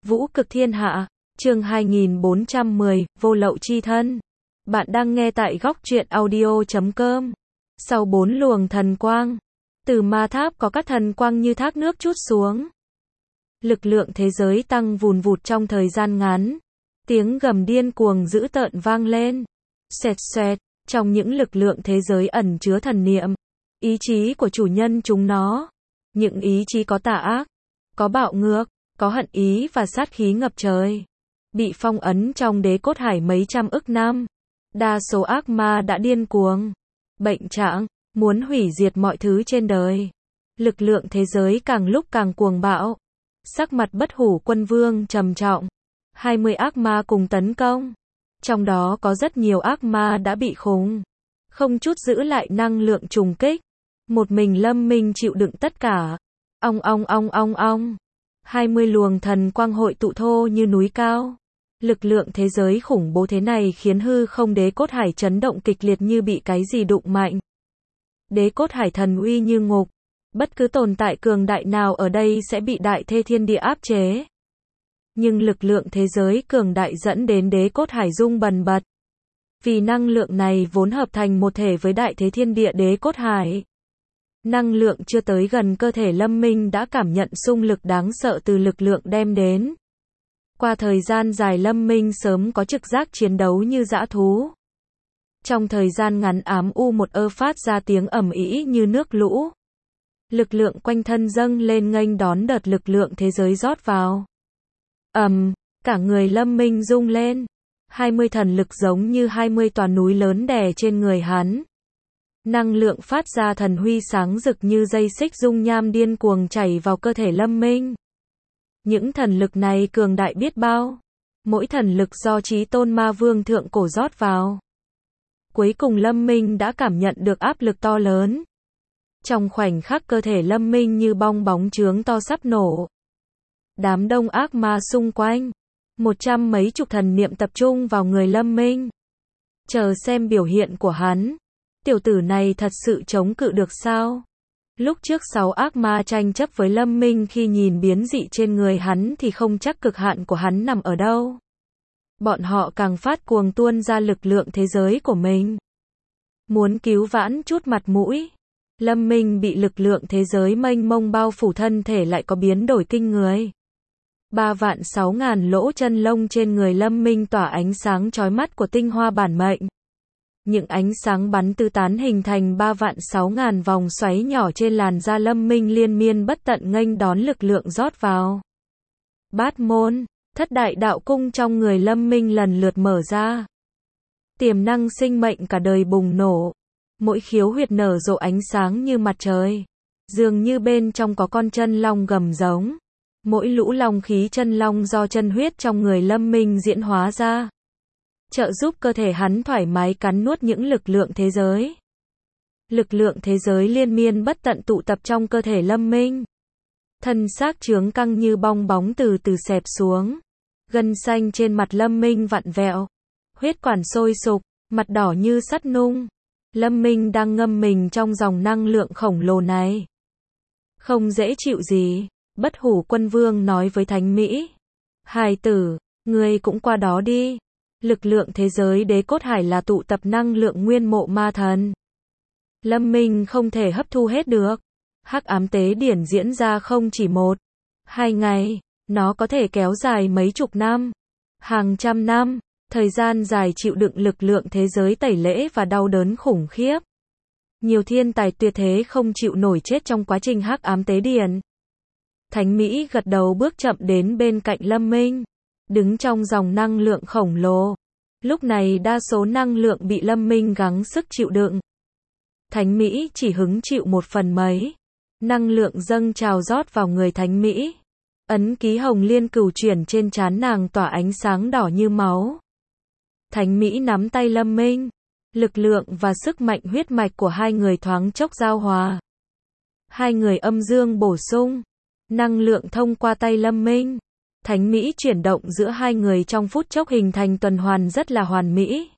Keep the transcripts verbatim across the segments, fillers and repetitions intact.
Vũ cực thiên hạ, chương hai nghìn bốn trăm mười, vô lậu chi thân. Bạn đang nghe tại góc truyện audio chấm com. Sau bốn luồng thần quang, từ ma tháp có các thần quang như thác nước trút xuống. Lực lượng thế giới tăng vùn vụt trong thời gian ngắn. Tiếng gầm điên cuồng dữ tợn vang lên. Xoẹt xoẹt, trong những lực lượng thế giới ẩn chứa thần niệm, ý chí của chủ nhân chúng nó. Những ý chí có tà ác, có bạo ngược, có hận ý và sát khí ngập trời. Bị phong ấn trong đế cốt hải mấy trăm ức năm. Đa số ác ma đã điên cuồng, bệnh trạng, muốn hủy diệt mọi thứ trên đời. Lực lượng thế giới càng lúc càng cuồng bạo. Sắc mặt Bất Hủ Quân Vương trầm trọng. hai mươi ác ma cùng tấn công. Trong đó có rất nhiều ác ma đã bị khủng, không chút giữ lại năng lượng trùng kích. Một mình Lâm Minh chịu đựng tất cả. Ong ong ong ong ong. hai mươi luồng thần quang hội tụ thô như núi cao. Lực lượng thế giới khủng bố thế này khiến hư không đế cốt hải chấn động kịch liệt như bị cái gì đụng mạnh. Đế cốt hải thần uy như ngục. Bất cứ tồn tại cường đại nào ở đây sẽ bị đại thê thiên địa áp chế. Nhưng lực lượng thế giới cường đại dẫn đến đế cốt hải rung bần bật. Vì năng lượng này vốn hợp thành một thể với đại thế thiên địa đế cốt hải. Năng lượng chưa tới gần cơ thể Lâm Minh đã cảm nhận xung lực đáng sợ từ lực lượng đem đến. Qua thời gian dài Lâm Minh sớm có trực giác chiến đấu như dã thú. Trong thời gian ngắn ám u một ơ phát ra tiếng ầm ĩ như nước lũ. Lực lượng quanh thân dâng lên nghênh đón đợt lực lượng thế giới rót vào. Ầm, cả người Lâm Minh rung lên. hai mươi thần lực giống như hai mươi tòa núi lớn đè trên người hắn. Năng lượng phát ra thần huy sáng rực như dây xích dung nham điên cuồng chảy vào cơ thể Lâm Minh. Những thần lực này cường đại biết bao. Mỗi thần lực do Chí Tôn Ma Vương thượng cổ rót vào. Cuối cùng Lâm Minh đã cảm nhận được áp lực to lớn. Trong khoảnh khắc cơ thể Lâm Minh như bong bóng chướng to sắp nổ. Đám đông ác ma xung quanh. Một trăm mấy chục thần niệm tập trung vào người Lâm Minh. Chờ xem biểu hiện của hắn. Tiểu tử này thật sự chống cự được sao? Lúc trước sáu ác ma tranh chấp với Lâm Minh khi nhìn biến dị trên người hắn thì không chắc cực hạn của hắn nằm ở đâu. Bọn họ càng phát cuồng tuôn ra lực lượng thế giới của mình. Muốn cứu vãn chút mặt mũi. Lâm Minh bị lực lượng thế giới mênh mông bao phủ thân thể lại có biến đổi kinh người. Ba vạn sáu ngàn lỗ chân lông trên người Lâm Minh tỏa ánh sáng chói mắt của tinh hoa bản mệnh. Những ánh sáng bắn tứ tán hình thành ba vạn sáu ngàn vòng xoáy nhỏ trên làn da Lâm Minh liên miên bất tận nghênh đón lực lượng rót vào. Bát môn, thất đại đạo cung trong người Lâm Minh lần lượt mở ra. Tiềm năng sinh mệnh cả đời bùng nổ. Mỗi khiếu huyệt nở rộ ánh sáng như mặt trời. Dường như bên trong có con chân long gầm giống. Mỗi lũ long khí chân long do chân huyết trong người Lâm Minh diễn hóa ra. Trợ giúp cơ thể hắn thoải mái cắn nuốt những lực lượng thế giới. Lực lượng thế giới liên miên bất tận tụ tập trong cơ thể Lâm Minh. Thân xác chướng căng như bong bóng từ từ xẹp xuống. Gân xanh trên mặt Lâm Minh vặn vẹo. Huyết quản sôi sục, mặt đỏ như sắt nung. Lâm Minh đang ngâm mình trong dòng năng lượng khổng lồ này. Không dễ chịu gì, Bất Hủ Quân Vương nói với Thánh Mỹ. Hài tử, ngươi cũng qua đó đi. Lực lượng thế giới đế cốt hải là tụ tập năng lượng nguyên mộ ma thần. Lâm Minh không thể hấp thu hết được. Hắc ám tế điển diễn ra không chỉ một, hai ngày, nó có thể kéo dài mấy chục năm, hàng trăm năm, thời gian dài chịu đựng lực lượng thế giới tẩy lễ và đau đớn khủng khiếp. Nhiều thiên tài tuyệt thế không chịu nổi chết trong quá trình hắc ám tế điển. Thánh Mỹ gật đầu bước chậm đến bên cạnh Lâm Minh. Đứng trong dòng năng lượng khổng lồ. Lúc này đa số năng lượng bị Lâm Minh gắng sức chịu đựng. Thánh Mỹ chỉ hứng chịu một phần mấy. Năng lượng dâng trào rót vào người Thánh Mỹ. Ấn ký hồng liên cửu chuyển trên trán nàng tỏa ánh sáng đỏ như máu. Thánh Mỹ nắm tay Lâm Minh. Lực lượng và sức mạnh huyết mạch của hai người thoáng chốc giao hòa. Hai người âm dương bổ sung. Năng lượng thông qua tay Lâm Minh. Thánh Mỹ chuyển động giữa hai người trong phút chốc hình thành tuần hoàn rất là hoàn mỹ.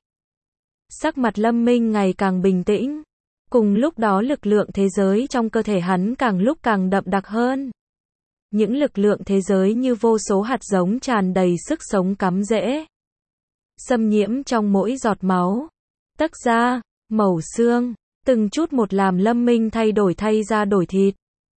Sắc mặt Lâm Minh ngày càng bình tĩnh. Cùng lúc đó lực lượng thế giới trong cơ thể hắn càng lúc càng đậm đặc hơn. Những lực lượng thế giới như vô số hạt giống tràn đầy sức sống cắm rễ, xâm nhiễm trong mỗi giọt máu, tấc da, màu xương, từng chút một làm Lâm Minh thay đổi thay da đổi thịt.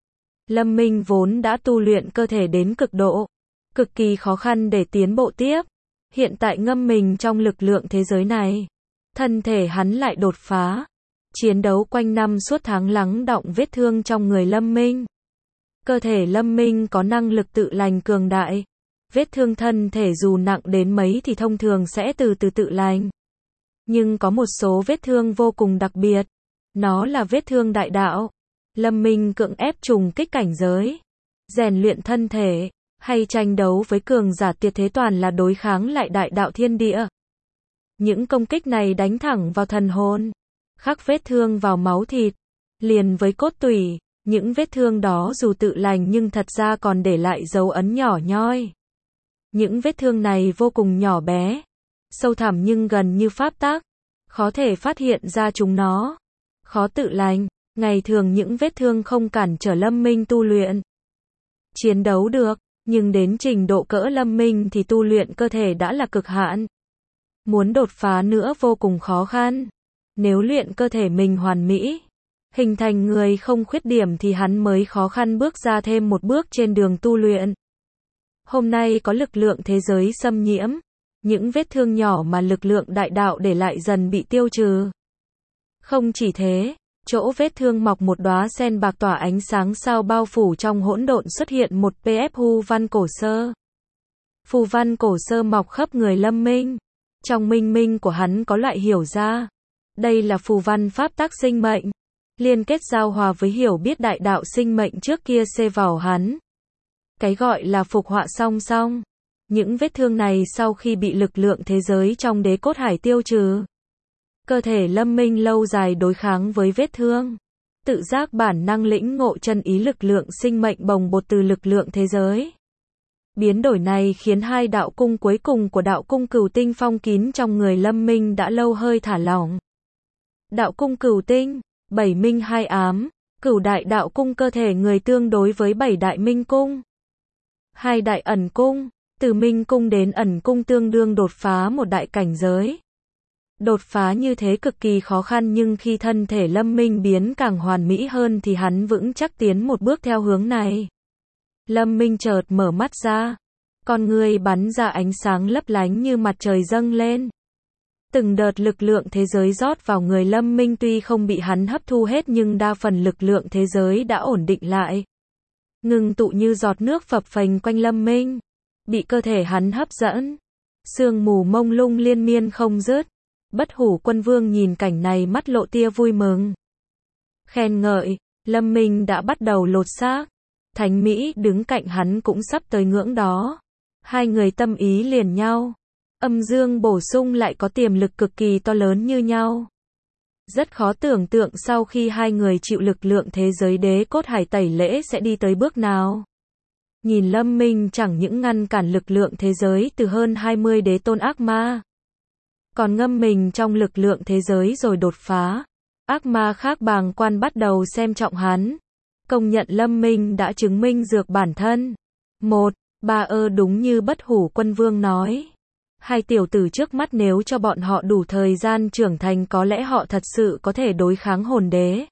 Lâm Minh vốn đã tu luyện cơ thể đến cực độ, cực kỳ khó khăn để tiến bộ tiếp. Hiện tại ngâm mình trong lực lượng thế giới này, thân thể hắn lại đột phá. Chiến đấu quanh năm suốt tháng lắng đọng vết thương trong người Lâm Minh. Cơ thể Lâm Minh có năng lực tự lành cường đại. Vết thương thân thể dù nặng đến mấy thì thông thường sẽ từ từ tự lành. Nhưng có một số vết thương vô cùng đặc biệt. Nó là vết thương đại đạo. Lâm Minh cưỡng ép trùng kích cảnh giới, rèn luyện thân thể, hay tranh đấu với cường giả tuyệt thế toàn là đối kháng lại đại đạo thiên địa. Những công kích này đánh thẳng vào thần hồn, khắc vết thương vào máu thịt, liền với cốt tủy. Những vết thương đó dù tự lành nhưng thật ra còn để lại dấu ấn nhỏ nhoi. Những vết thương này vô cùng nhỏ bé, sâu thẳm nhưng gần như pháp tắc, khó thể phát hiện ra chúng nó, khó tự lành. Ngày thường những vết thương không cản trở Lâm Minh tu luyện, chiến đấu được, nhưng đến trình độ cỡ Lâm Minh thì tu luyện cơ thể đã là cực hạn. Muốn đột phá nữa vô cùng khó khăn. Nếu luyện cơ thể mình hoàn mỹ, hình thành người không khuyết điểm thì hắn mới khó khăn bước ra thêm một bước trên đường tu luyện. Hôm nay có lực lượng thế giới xâm nhiễm, những vết thương nhỏ mà lực lượng đại đạo để lại dần bị tiêu trừ. Không chỉ thế, chỗ vết thương mọc một đóa sen bạc tỏa ánh sáng sao bao phủ trong hỗn độn xuất hiện một pê ép phù văn cổ sơ. Phù văn cổ sơ mọc khắp người Lâm Minh. Trong minh minh của hắn có loại hiểu ra. Đây là phù văn pháp tắc sinh mệnh. Liên kết giao hòa với hiểu biết đại đạo sinh mệnh trước kia xê vào hắn. Cái gọi là phục họa song song. Những vết thương này sau khi bị lực lượng thế giới trong đế cốt hải tiêu trừ, cơ thể Lâm Minh lâu dài đối kháng với vết thương, tự giác bản năng lĩnh ngộ chân ý lực lượng sinh mệnh bồng bột từ lực lượng thế giới. Biến đổi này khiến hai đạo cung cuối cùng của đạo cung Cửu Tinh phong kín trong người Lâm Minh đã lâu hơi thả lỏng. Đạo cung Cửu Tinh, bảy minh hai ám, Cửu đại đạo cung cơ thể người tương đối với bảy đại minh cung. Hai đại ẩn cung, từ minh cung đến ẩn cung tương đương đột phá một đại cảnh giới. Đột phá như thế cực kỳ khó khăn nhưng khi thân thể Lâm Minh biến càng hoàn mỹ hơn thì hắn vững chắc tiến một bước theo hướng này. Lâm Minh chợt mở mắt ra, con người bắn ra ánh sáng lấp lánh như mặt trời dâng lên. Từng đợt lực lượng thế giới rót vào người Lâm Minh tuy không bị hắn hấp thu hết nhưng đa phần lực lượng thế giới đã ổn định lại. Ngừng tụ như giọt nước phập phềnh quanh Lâm Minh, bị cơ thể hắn hấp dẫn. Sương mù mông lung liên miên không dứt. Bất Hủ Quân Vương nhìn cảnh này mắt lộ tia vui mừng. Khen ngợi, Lâm Minh đã bắt đầu lột xác. Thánh Mỹ đứng cạnh hắn cũng sắp tới ngưỡng đó. Hai người tâm ý liền nhau. Âm dương bổ sung lại có tiềm lực cực kỳ to lớn như nhau. Rất khó tưởng tượng sau khi hai người chịu lực lượng thế giới đế cốt hải tẩy lễ sẽ đi tới bước nào. Nhìn Lâm Minh chẳng những ngăn cản lực lượng thế giới từ hơn hai mươi đế tôn ác ma, còn ngâm mình trong lực lượng thế giới rồi đột phá. Ác ma khác bàng quan bắt đầu xem trọng hắn. Công nhận Lâm Minh đã chứng minh dược bản thân. Một, ba ơ đúng như Bất Hủ Quân Vương nói. Hai tiểu tử trước mắt nếu cho bọn họ đủ thời gian trưởng thành có lẽ họ thật sự có thể đối kháng hồn đế.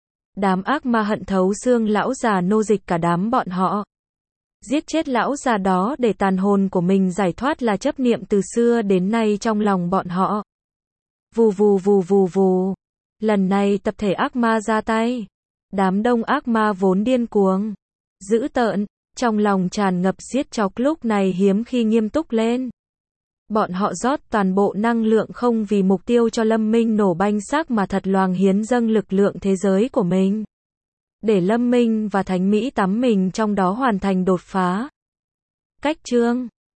Đám ác ma hận thấu xương lão già nô dịch cả đám bọn họ. Giết chết lão già đó để tàn hồn của mình giải thoát là chấp niệm từ xưa đến nay trong lòng bọn họ. Vù vù vù vù vù. Lần này tập thể ác ma ra tay. Đám đông ác ma vốn điên cuồng, dữ tợn, trong lòng tràn ngập giết chóc lúc này hiếm khi nghiêm túc lên. Bọn họ rót toàn bộ năng lượng không vì mục tiêu cho Lâm Minh nổ banh xác mà thật loàng hiến dâng lực lượng thế giới của mình. Để Lâm Minh và Thánh Mỹ tắm mình trong đó hoàn thành đột phá. Cách chương